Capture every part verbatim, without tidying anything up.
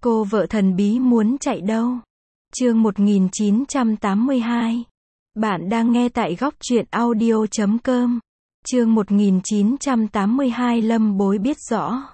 Cô vợ thần bí muốn chạy đâu? Chương một nghìn chín trăm tám mươi hai. Bạn đang nghe tại góc truyện audio chấm com. Chương một nghìn chín trăm tám mươi hai. Lâm Bối biết rõ.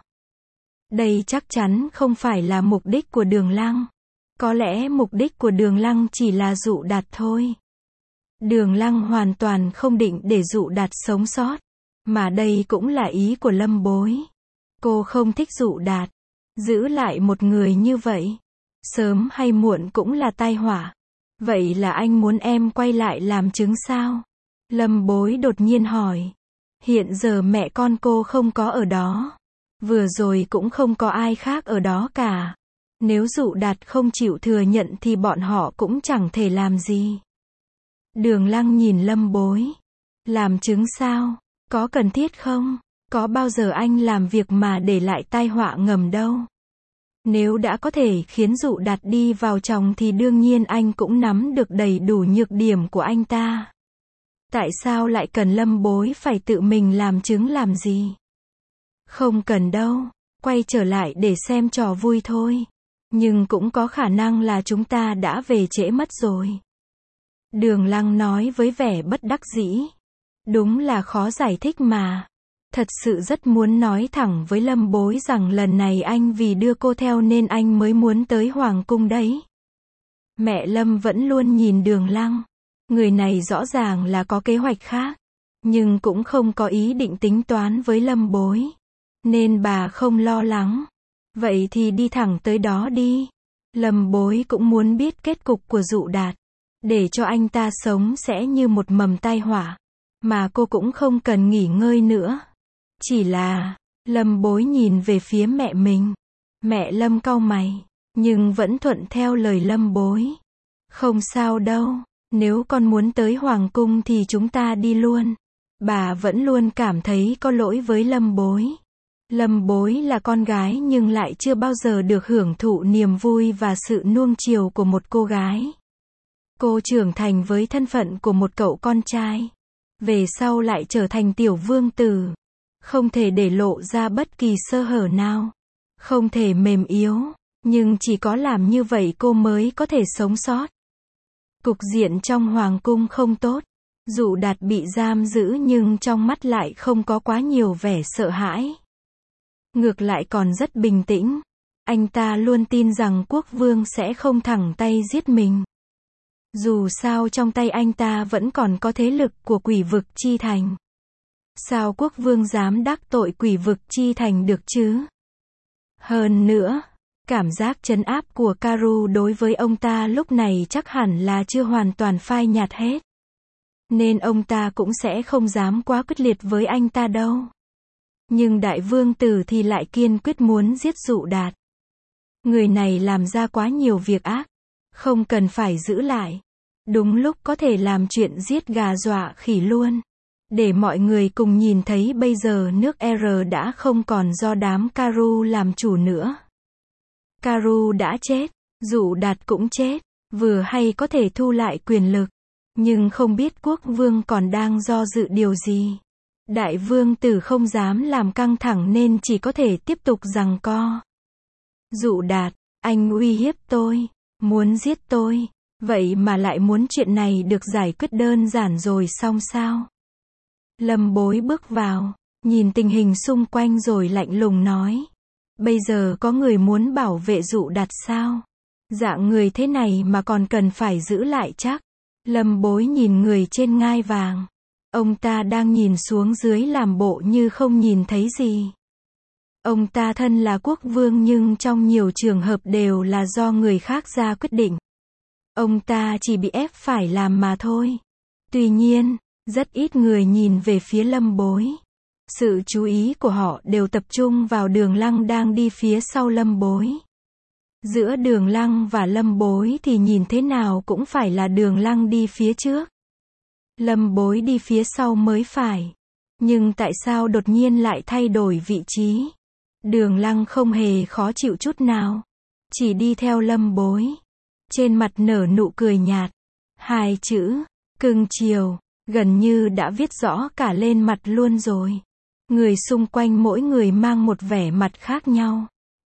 Đây chắc chắn không phải là mục đích của Đường Lăng. Có lẽ mục đích của Đường Lăng chỉ là dụ Đạt thôi. Đường Lăng hoàn toàn không định để dụ Đạt sống sót. Mà đây cũng là ý của Lâm Bối. Cô không thích dụ Đạt. Giữ lại một người như vậy, sớm hay muộn cũng là tai họa. Vậy là anh muốn em quay lại làm chứng sao? Lâm Bối đột nhiên hỏi. Hiện giờ mẹ con cô không có ở đó. Vừa rồi cũng không có ai khác ở đó cả. Nếu dụ Đạt không chịu thừa nhận thì bọn họ cũng chẳng thể làm gì. Đường Lăng nhìn Lâm Bối. Làm chứng sao? Có cần thiết không? Có bao giờ anh làm việc mà để lại tai họa ngầm đâu. Nếu đã có thể khiến dụ Đạt đi vào chồng thì đương nhiên anh cũng nắm được đầy đủ nhược điểm của anh ta. Tại sao lại cần Lâm Bối phải tự mình làm chứng làm gì? Không cần đâu, quay trở lại để xem trò vui thôi. Nhưng cũng có khả năng là chúng ta đã về trễ mất rồi. Đường Lăng nói với vẻ bất đắc dĩ. Đúng là khó giải thích mà. Thật sự rất muốn nói thẳng với Lâm Bối rằng lần này anh vì đưa cô theo nên anh mới muốn tới Hoàng Cung đấy. Mẹ Lâm vẫn luôn nhìn Đường Lăng. Người này rõ ràng là có kế hoạch khác. Nhưng cũng không có ý định tính toán với Lâm Bối. Nên bà không lo lắng. Vậy thì đi thẳng tới đó đi. Lâm Bối cũng muốn biết kết cục của dụ Đạt. Để cho anh ta sống sẽ như một mầm tai họa. Mà cô cũng không cần nghỉ ngơi nữa. Chỉ là, Lâm Bối nhìn về phía mẹ mình. Mẹ Lâm cau mày, nhưng vẫn thuận theo lời Lâm Bối. Không sao đâu, nếu con muốn tới Hoàng Cung thì chúng ta đi luôn. Bà vẫn luôn cảm thấy có lỗi với Lâm Bối. Lâm Bối là con gái nhưng lại chưa bao giờ được hưởng thụ niềm vui và sự nuông chiều của một cô gái. Cô trưởng thành với thân phận của một cậu con trai. Về sau lại trở thành tiểu vương tử. Không thể để lộ ra bất kỳ sơ hở nào. Không thể mềm yếu. Nhưng chỉ có làm như vậy cô mới có thể sống sót. Cục diện trong Hoàng Cung không tốt. Dụ Đạt bị giam giữ nhưng trong mắt lại không có quá nhiều vẻ sợ hãi. Ngược lại còn rất bình tĩnh. Anh ta luôn tin rằng quốc vương sẽ không thẳng tay giết mình. Dù sao trong tay anh ta vẫn còn có thế lực của Quỷ Vực Chi Thành. Sao quốc vương dám đắc tội Quỷ Vực Chi Thành được chứ? Hơn nữa, cảm giác trấn áp của Karu đối với ông ta lúc này chắc hẳn là chưa hoàn toàn phai nhạt hết. Nên ông ta cũng sẽ không dám quá quyết liệt với anh ta đâu. Nhưng đại vương tử thì lại kiên quyết muốn giết dụ Đạt. Người này làm ra quá nhiều việc ác. Không cần phải giữ lại. Đúng lúc có thể làm chuyện giết gà dọa khỉ luôn. Để mọi người cùng nhìn thấy bây giờ nước R đã không còn do đám Karu làm chủ nữa. Karu đã chết, dụ Đạt cũng chết, vừa hay có thể thu lại quyền lực. Nhưng không biết quốc vương còn đang do dự điều gì. Đại vương tử không dám làm căng thẳng nên chỉ có thể tiếp tục giằng co. Dụ Đạt, anh uy hiếp tôi, muốn giết tôi, vậy mà lại muốn chuyện này được giải quyết đơn giản rồi xong sao? Lâm Bối bước vào, nhìn tình hình xung quanh rồi lạnh lùng nói. Bây giờ có người muốn bảo vệ dụ Đạt sao? Dạng người thế này mà còn cần phải giữ lại chắc. Lâm Bối nhìn người trên ngai vàng. Ông ta đang nhìn xuống dưới làm bộ như không nhìn thấy gì. Ông ta thân là quốc vương nhưng trong nhiều trường hợp đều là do người khác ra quyết định. Ông ta chỉ bị ép phải làm mà thôi. Tuy nhiên, rất ít người nhìn về phía Lâm Bối. Sự chú ý của họ đều tập trung vào Đường Lăng đang đi phía sau Lâm Bối. Giữa Đường Lăng và Lâm Bối thì nhìn thế nào cũng phải là Đường Lăng đi phía trước. Lâm Bối đi phía sau mới phải. Nhưng tại sao đột nhiên lại thay đổi vị trí? Đường Lăng không hề khó chịu chút nào. Chỉ đi theo Lâm Bối. Trên mặt nở nụ cười nhạt. Hai chữ, cưng chiều, gần như đã viết rõ cả lên mặt luôn rồi. Người xung quanh mỗi người mang một vẻ mặt khác nhau.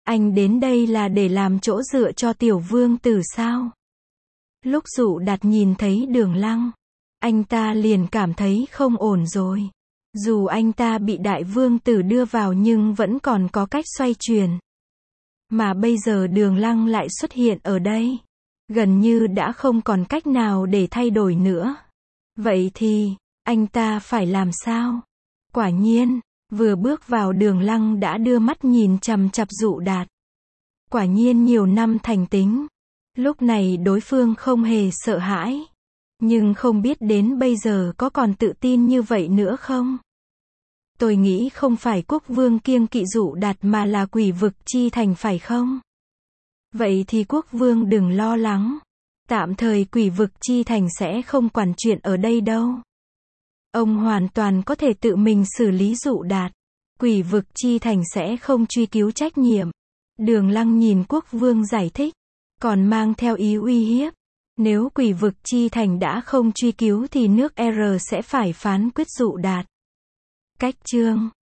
Anh đến đây là để làm chỗ dựa cho tiểu vương tử sao? Lúc Dụ Đạt nhìn thấy Đường Lăng, anh ta liền cảm thấy không ổn rồi. Dù anh ta bị đại vương tử đưa vào nhưng vẫn còn có cách xoay chuyển. Mà bây giờ Đường Lăng lại xuất hiện ở đây. Gần như đã không còn cách nào để thay đổi nữa. Vậy thì, anh ta phải làm sao? Quả nhiên, vừa bước vào Đường Lăng đã đưa mắt nhìn chằm chằm Dụ Đạt. Quả nhiên nhiều năm thành tính. Lúc này đối phương không hề sợ hãi. Nhưng không biết đến bây giờ có còn tự tin như vậy nữa không? Tôi nghĩ không phải quốc vương kiêng kỵ Dụ Đạt mà là Quỷ Vực Chi Thành phải không? Vậy thì quốc vương đừng lo lắng. Tạm thời Quỷ Vực Chi Thành sẽ không quản chuyện ở đây đâu. Ông hoàn toàn có thể tự mình xử lý Dụ Đạt. Quỷ Vực Chi Thành sẽ không truy cứu trách nhiệm. Đường Lăng nhìn quốc vương giải thích, còn mang theo ý uy hiếp. Nếu Quỷ Vực Chi Thành đã không truy cứu thì nước R sẽ phải phán quyết Dụ Đạt. Cách chương